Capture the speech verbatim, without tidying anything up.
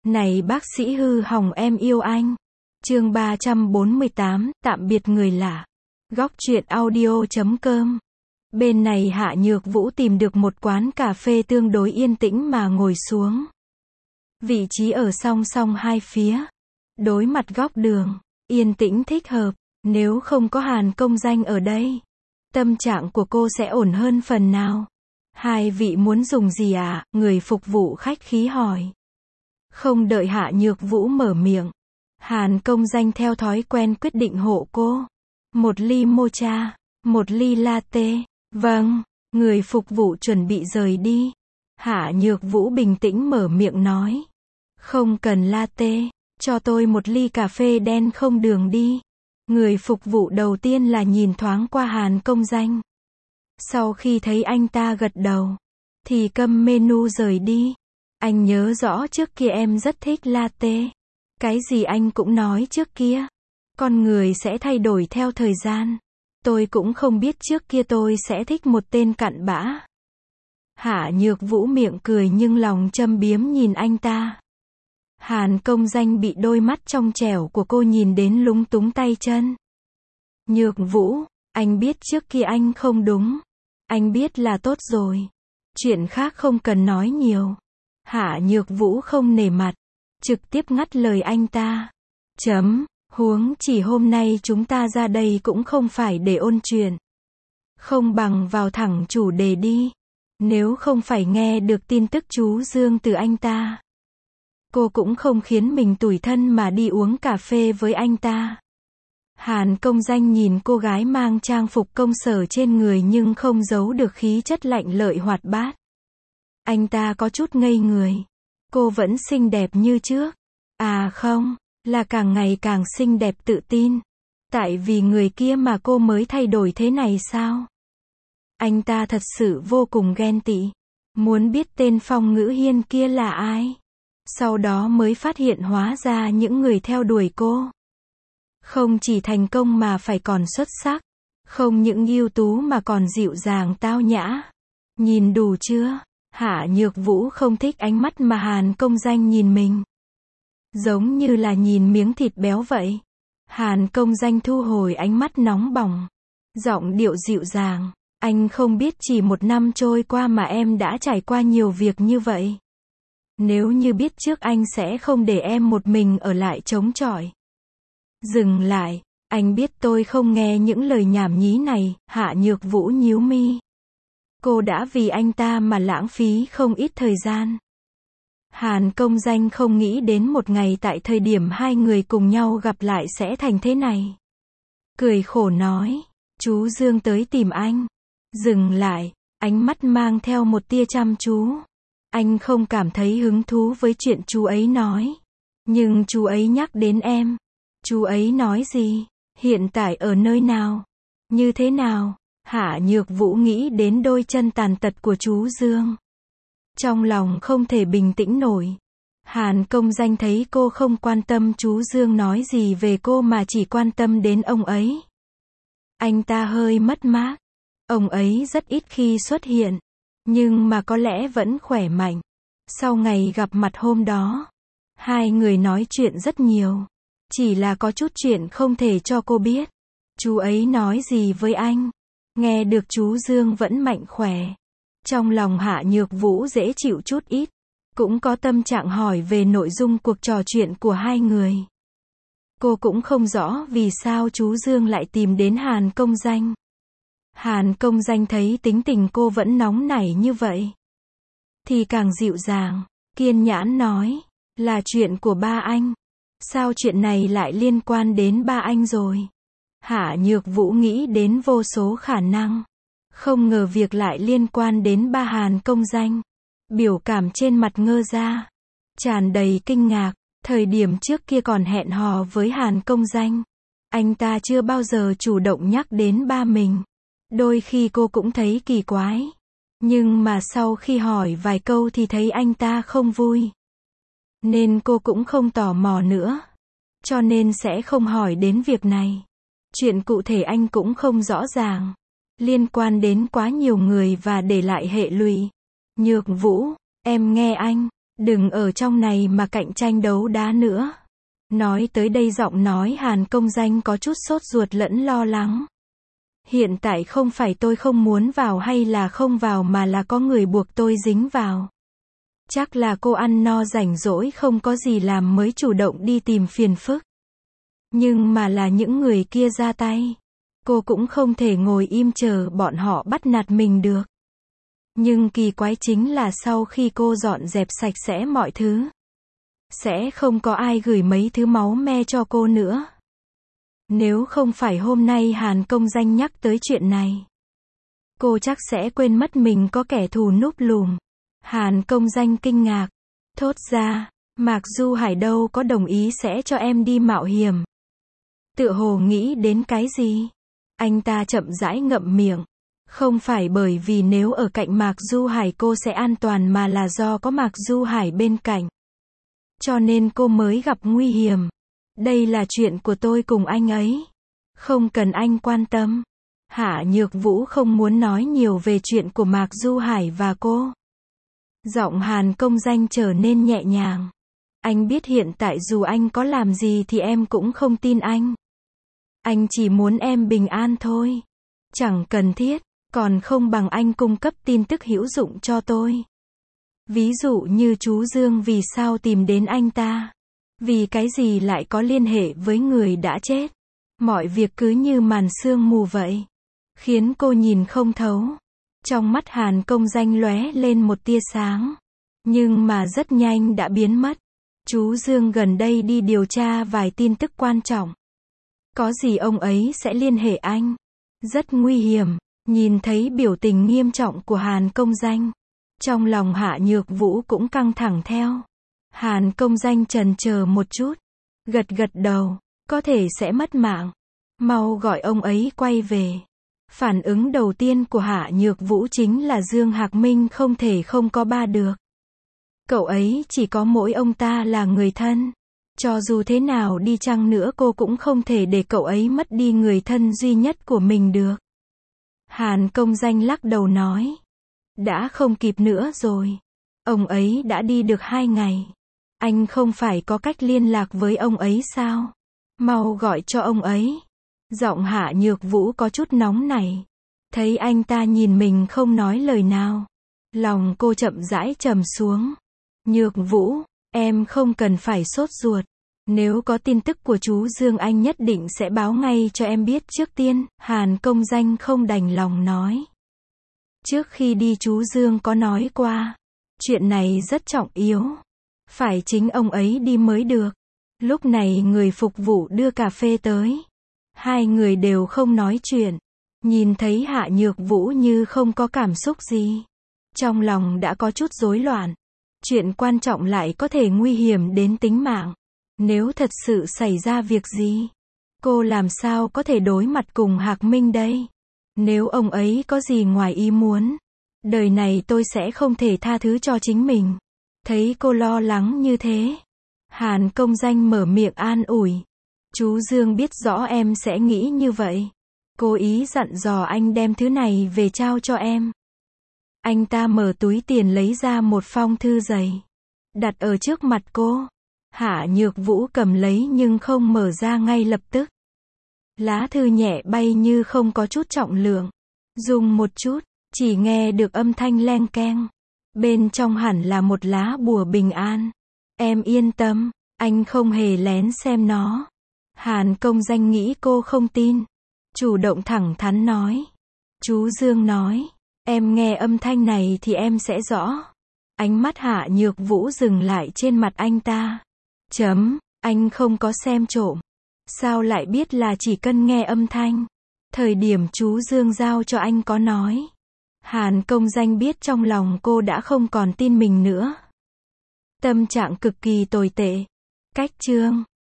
Này bác sĩ hư hỏng em yêu anh. Chương ba trăm bốn mươi tám, tạm biệt người lạ. Góc truyện audio chấm com. Bên này Hạ Nhược Vũ tìm được một quán cà phê tương đối yên tĩnh mà ngồi xuống. Vị trí ở song song hai phía, đối mặt góc đường, yên tĩnh thích hợp. Nếu không có Hàn Công Danh ở đây, tâm trạng của cô sẽ ổn hơn phần nào. Hai vị muốn dùng gì ạ? Người phục vụ khách khí hỏi. Không đợi Hạ Nhược Vũ mở miệng, Hàn Công Danh theo thói quen quyết định hộ cô. Một ly mocha, một ly latte. Vâng, người phục vụ chuẩn bị rời đi. Hạ Nhược Vũ bình tĩnh mở miệng nói. Không cần latte, cho tôi một ly cà phê đen không đường đi. Người phục vụ đầu tiên là nhìn thoáng qua Hàn Công Danh. Sau khi thấy anh ta gật đầu, thì cầm menu rời đi. Anh nhớ rõ trước kia em rất thích latte. Cái gì anh cũng nói trước kia. Con người sẽ thay đổi theo thời gian. Tôi cũng không biết trước kia tôi sẽ thích một tên cặn bã. Hạ Nhược Vũ miệng cười nhưng lòng châm biếm nhìn anh ta. Hàn Công Danh bị đôi mắt trong trẻo của cô nhìn đến lúng túng tay chân. Nhược Vũ, anh biết trước kia anh không đúng. Anh biết là tốt rồi. Chuyện khác không cần nói nhiều. Hạ Nhược Vũ không nể mặt, trực tiếp ngắt lời anh ta. Chấm, huống chỉ hôm nay chúng ta ra đây cũng không phải để ôn chuyện. Không bằng vào thẳng chủ đề đi. Nếu không phải nghe được tin tức chú Dương từ anh ta, cô cũng không khiến mình tủi thân mà đi uống cà phê với anh ta. Hàn Công Danh nhìn cô gái mang trang phục công sở trên người nhưng không giấu được khí chất lạnh lợi hoạt bát. Anh ta có chút ngây người. Cô vẫn xinh đẹp như trước. À không, là càng ngày càng xinh đẹp tự tin. Tại vì người kia mà cô mới thay đổi thế này sao? Anh ta thật sự vô cùng ghen tị. Muốn biết tên Phong Ngữ Hiên kia là ai? Sau đó mới phát hiện hóa ra những người theo đuổi cô không chỉ thành công mà phải còn xuất sắc. Không những ưu tú mà còn dịu dàng tao nhã. Nhìn đủ chưa? Hạ Nhược Vũ không thích ánh mắt mà Hàn Công Danh nhìn mình. Giống như là nhìn miếng thịt béo vậy. Hàn Công Danh thu hồi ánh mắt nóng bỏng. Giọng điệu dịu dàng. Anh không biết chỉ một năm trôi qua mà em đã trải qua nhiều việc như vậy. Nếu như biết trước anh sẽ không để em một mình ở lại chống chọi. Dừng lại, anh biết tôi không nghe những lời nhảm nhí này. Hạ Nhược Vũ nhíu mi. Cô đã vì anh ta mà lãng phí không ít thời gian. Hàn Công Danh không nghĩ đến một ngày tại thời điểm hai người cùng nhau gặp lại sẽ thành thế này. Cười khổ nói, chú Dương tới tìm anh. Dừng lại, ánh mắt mang theo một tia chăm chú. Anh không cảm thấy hứng thú với chuyện chú ấy nói. Nhưng chú ấy nhắc đến em. Chú ấy nói gì? Hiện tại ở nơi nào? Như thế nào? Hạ Nhược Vũ nghĩ đến đôi chân tàn tật của chú Dương. Trong lòng không thể bình tĩnh nổi. Hàn Công Danh thấy cô không quan tâm chú Dương nói gì về cô mà chỉ quan tâm đến ông ấy. Anh ta hơi mất mát. Ông ấy rất ít khi xuất hiện. Nhưng mà có lẽ vẫn khỏe mạnh. Sau ngày gặp mặt hôm đó, hai người nói chuyện rất nhiều. Chỉ là có chút chuyện không thể cho cô biết. Chú ấy nói gì với anh? Nghe được chú Dương vẫn mạnh khỏe. Trong lòng Hạ Nhược Vũ dễ chịu chút ít. Cũng có tâm trạng hỏi về nội dung cuộc trò chuyện của hai người. Cô cũng không rõ vì sao chú Dương lại tìm đến Hàn Công Danh. Hàn Công Danh thấy tính tình cô vẫn nóng nảy như vậy, thì càng dịu dàng, kiên nhãn nói, là chuyện của ba anh. Sao chuyện này lại liên quan đến ba anh rồi? Hạ Nhược Vũ nghĩ đến vô số khả năng. Không ngờ việc lại liên quan đến ba Hàn Công Danh. Biểu cảm trên mặt ngơ ra, tràn đầy kinh ngạc. Thời điểm trước kia còn hẹn hò với Hàn Công Danh, anh ta chưa bao giờ chủ động nhắc đến ba mình. Đôi khi cô cũng thấy kỳ quái. Nhưng mà sau khi hỏi vài câu thì thấy anh ta không vui. Nên cô cũng không tò mò nữa. Cho nên sẽ không hỏi đến việc này. Chuyện cụ thể anh cũng không rõ ràng. Liên quan đến quá nhiều người và để lại hệ lụy. Nhược Vũ, em nghe anh. Đừng ở trong này mà cạnh tranh đấu đá nữa. Nói tới đây giọng nói Hàn Công Danh có chút sốt ruột lẫn lo lắng. Hiện tại không phải tôi không muốn vào hay là không vào mà là có người buộc tôi dính vào. Chắc là cô ăn no rảnh rỗi không có gì làm mới chủ động đi tìm phiền phức. Nhưng mà là những người kia ra tay. Cô cũng không thể ngồi im chờ bọn họ bắt nạt mình được. Nhưng kỳ quái chính là sau khi cô dọn dẹp sạch sẽ mọi thứ, sẽ không có ai gửi mấy thứ máu me cho cô nữa. Nếu không phải hôm nay Hàn Công Danh nhắc tới chuyện này, cô chắc sẽ quên mất mình có kẻ thù núp lùm. Hàn Công Danh kinh ngạc, thốt ra, Mạc Du Hải đâu có đồng ý sẽ cho em đi mạo hiểm. Tựa hồ nghĩ đến cái gì? Anh ta chậm rãi ngậm miệng. Không phải bởi vì nếu ở cạnh Mạc Du Hải cô sẽ an toàn mà là do có Mạc Du Hải bên cạnh. Cho nên cô mới gặp nguy hiểm. Đây là chuyện của tôi cùng anh ấy. Không cần anh quan tâm. Hạ Nhược Vũ không muốn nói nhiều về chuyện của Mạc Du Hải và cô. Giọng Hàn Công Danh trở nên nhẹ nhàng. Anh biết hiện tại dù anh có làm gì thì em cũng không tin anh. Anh chỉ muốn em bình an thôi. Chẳng cần thiết, còn không bằng anh cung cấp tin tức hữu dụng cho tôi. Ví dụ như chú Dương vì sao tìm đến anh ta. Vì cái gì lại có liên hệ với người đã chết. Mọi việc cứ như màn sương mù vậy. Khiến cô nhìn không thấu. Trong mắt Hàn Công Danh lóe lên một tia sáng. Nhưng mà rất nhanh đã biến mất. Chú Dương gần đây đi điều tra vài tin tức quan trọng. Có gì ông ấy sẽ liên hệ anh. Rất nguy hiểm. Nhìn thấy biểu tình nghiêm trọng của Hàn Công Danh. Trong lòng Hạ Nhược Vũ cũng căng thẳng theo. Hàn Công Danh chần chờ một chút. Gật gật đầu. Có thể sẽ mất mạng. Mau gọi ông ấy quay về. Phản ứng đầu tiên của Hạ Nhược Vũ chính là Dương Hạc Minh không thể không có ba được. Cậu ấy chỉ có mỗi ông ta là người thân. Cho dù thế nào đi chăng nữa cô cũng không thể để cậu ấy mất đi người thân duy nhất của mình được. Hàn Công Danh lắc đầu nói. Đã không kịp nữa rồi. Ông ấy đã đi được hai ngày. Anh không phải có cách liên lạc với ông ấy sao? Mau gọi cho ông ấy. Giọng Hạ Nhược Vũ có chút nóng nảy. Thấy anh ta nhìn mình không nói lời nào. Lòng cô chậm rãi trầm xuống. Nhược Vũ, em không cần phải sốt ruột. Nếu có tin tức của chú Dương anh nhất định sẽ báo ngay cho em biết trước tiên. Hàn Công Danh không đành lòng nói. Trước khi đi chú Dương có nói qua. Chuyện này rất trọng yếu. Phải chính ông ấy đi mới được. Lúc này người phục vụ đưa cà phê tới. Hai người đều không nói chuyện. Nhìn thấy Hạ Nhược Vũ như không có cảm xúc gì. Trong lòng đã có chút rối loạn. Chuyện quan trọng lại có thể nguy hiểm đến tính mạng. Nếu thật sự xảy ra việc gì, cô làm sao có thể đối mặt cùng Hạc Minh đây? Nếu ông ấy có gì ngoài ý muốn, đời này tôi sẽ không thể tha thứ cho chính mình. Thấy cô lo lắng như thế, Hàn Công Danh mở miệng an ủi. Chú Dương biết rõ em sẽ nghĩ như vậy. Cố ý dặn dò anh đem thứ này về trao cho em. Anh ta mở túi tiền lấy ra một phong thư dày. Đặt ở trước mặt cô. Hạ Nhược Vũ cầm lấy nhưng không mở ra ngay lập tức. Lá thư nhẹ bay như không có chút trọng lượng. Dùng một chút, chỉ nghe được âm thanh leng keng. Bên trong hẳn là một lá bùa bình an. Em yên tâm, anh không hề lén xem nó. Hàn Công Danh nghĩ cô không tin. Chủ động thẳng thắn nói. Chú Dương nói, em nghe âm thanh này thì em sẽ rõ. Ánh mắt Hạ Nhược Vũ dừng lại trên mặt anh ta. Chấm, anh không có xem trộm. Sao lại biết là chỉ cần nghe âm thanh? Thời điểm chú Dương giao cho anh có nói. Hàn Công Danh biết trong lòng cô đã không còn tin mình nữa. Tâm trạng cực kỳ tồi tệ. Cách chương